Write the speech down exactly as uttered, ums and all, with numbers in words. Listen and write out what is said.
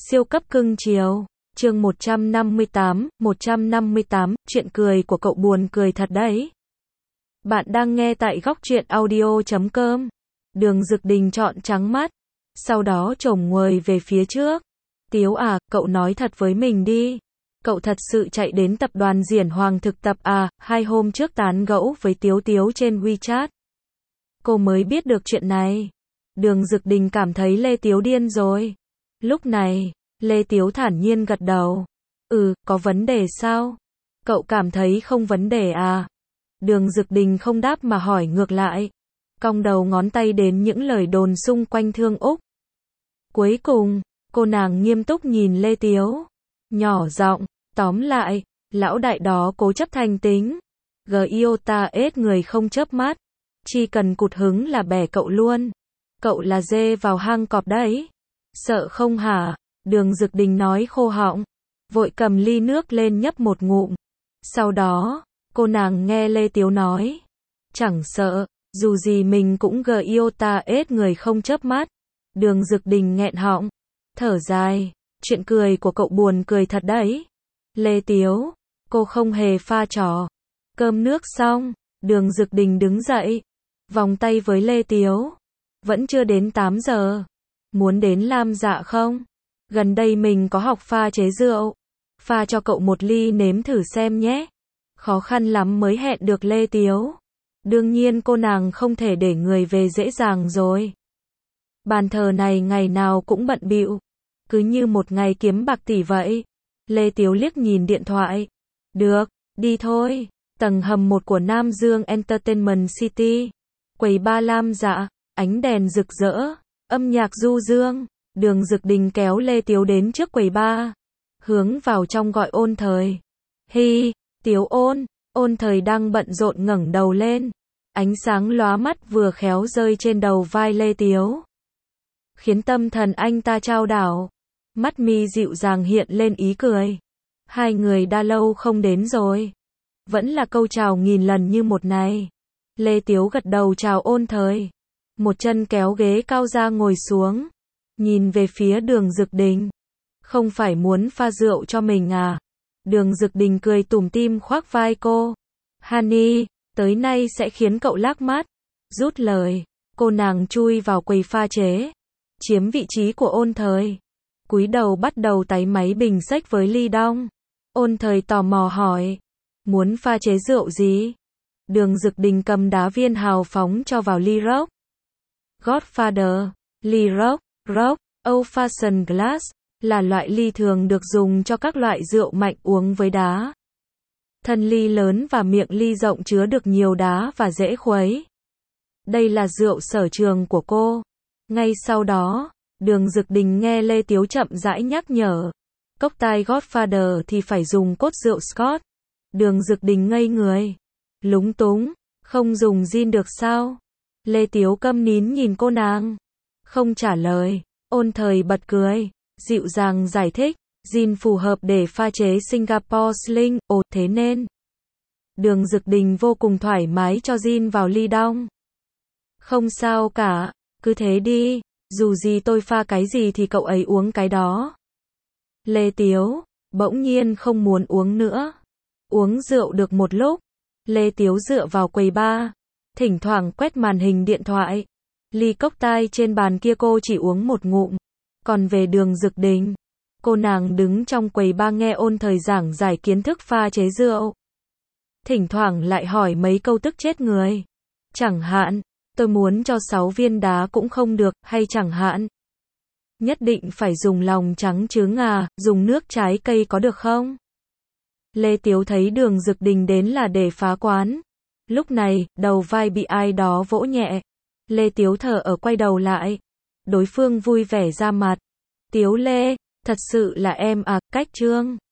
Siêu cấp cưng chiều. Chương một trăm năm mươi tám, một trăm năm mươi tám, chuyện cười của cậu buồn cười thật đấy. Bạn đang nghe tại góc truyện audio chấm com. Đường Dực Đình trọn trắng mắt, sau đó chồm nguồi về phía trước. Tiếu à, cậu nói thật với mình đi. Cậu thật sự chạy đến tập đoàn Diển Hoàng thực tập à? Hai hôm trước tán gẫu với Tiếu Tiếu trên WeChat, cô mới biết được chuyện này. Đường Dực Đình cảm thấy Lê Tiếu điên rồi. Lúc này, Lê Tiếu thản nhiên gật đầu. Ừ, có vấn đề sao? Cậu cảm thấy không vấn đề à? Đường Dực Đình không đáp mà hỏi ngược lại, cong đầu ngón tay đến những lời đồn xung quanh Thương Úc. Cuối cùng, cô nàng nghiêm túc nhìn Lê Tiếu, nhỏ giọng, tóm lại, lão đại đó cố chấp thành tính. Giota ết người không chớp mắt, chỉ cần cụt hứng là bẻ cậu luôn. Cậu là dê vào hang cọp đấy. Sợ không hả? Đường Dực Đình nói khô họng, vội cầm ly nước lên nhấp một ngụm. Sau đó, cô nàng nghe Lê Tiếu nói, chẳng sợ, dù gì mình cũng Giota ết người không chớp mắt. Đường Dực Đình nghẹn họng, thở dài, chuyện cười của cậu buồn cười thật đấy. Lê Tiếu, cô không hề pha trò. Cơm nước xong, Đường Dực Đình đứng dậy, vòng tay với Lê Tiếu. Vẫn chưa đến tám giờ. Muốn đến Lam Dạ không? Gần đây mình có học pha chế rượu. Pha cho cậu một ly nếm thử xem nhé. Khó khăn lắm mới hẹn được Lê Tiếu. Đương nhiên cô nàng không thể để người về dễ dàng rồi. Bàn thờ này ngày nào cũng bận bịu, cứ như một ngày kiếm bạc tỷ vậy. Lê Tiếu liếc nhìn điện thoại. Được, đi thôi. Tầng hầm một của Nam Dương Entertainment City. Quầy ba Lam Dạ, ánh đèn rực rỡ, âm nhạc du dương. Đường Dực Đình kéo Lê Tiếu đến trước quầy ba, hướng vào trong gọi Ôn Thời. Hi, Tiếu ôn. Ôn Thời đang bận rộn ngẩng đầu lên. Ánh sáng lóa mắt vừa khéo rơi trên đầu vai Lê Tiếu, khiến tâm thần anh ta chao đảo. Mắt mi dịu dàng hiện lên ý cười. Hai người đã lâu không đến rồi. Vẫn là câu chào nghìn lần như một này. Lê Tiếu gật đầu chào Ôn Thời. Một chân kéo ghế cao ra ngồi xuống. Nhìn về phía Đường Dực Đình. Không phải muốn pha rượu cho mình à? Đường Dực Đình cười tủm tỉm khoác vai cô. Honey, tới nay sẽ khiến cậu lác mắt. Rút lời, cô nàng chui vào quầy pha chế, chiếm vị trí của Ôn Thời. Cúi đầu bắt đầu táy máy bình xách với ly đong. Ôn Thời tò mò hỏi, muốn pha chế rượu gì? Đường Dực Đình cầm đá viên hào phóng cho vào ly rock. Godfather, ly rock, rock, Old Fashioned Glass, là loại ly thường được dùng cho các loại rượu mạnh uống với đá. Thân ly lớn và miệng ly rộng chứa được nhiều đá và dễ khuấy. Đây là rượu sở trường của cô. Ngay sau đó, Đường Dực Đình nghe Lê Tiếu chậm rãi nhắc nhở, cốc tai Godfather thì phải dùng cốt rượu Scotch. Đường Dực Đình ngây người, lúng túng, không dùng gin được sao? Lê Tiếu câm nín nhìn cô nàng, không trả lời. Ôn Thời bật cười, dịu dàng giải thích, gin phù hợp để pha chế Singapore Sling, ồ thế nên. Đường Dực Đình vô cùng thoải mái cho gin vào ly đong. Không sao cả, cứ thế đi, dù gì tôi pha cái gì thì cậu ấy uống cái đó. Lê Tiếu, bỗng nhiên không muốn uống nữa. Uống rượu được một lúc, Lê Tiếu dựa vào quầy bar, thỉnh thoảng quét màn hình điện thoại. Ly cốc tai trên bàn kia cô chỉ uống một ngụm. Còn về Đường Dực Đình, cô nàng đứng trong quầy bar nghe Ôn Thời giảng giải kiến thức pha chế rượu. Thỉnh thoảng lại hỏi mấy câu tức chết người. Chẳng hạn, tôi muốn cho sáu viên đá cũng không được, hay chẳng hạn, nhất định phải dùng lòng trắng trứng à, dùng nước trái cây có được không? Lê Tiếu thấy Đường Dực Đình đến là để phá quán. Lúc này, đầu vai bị ai đó vỗ nhẹ. Lê Tiếu thở ở quay đầu lại. Đối phương vui vẻ ra mặt. Tiếu Lê, thật sự là em à, cách trương.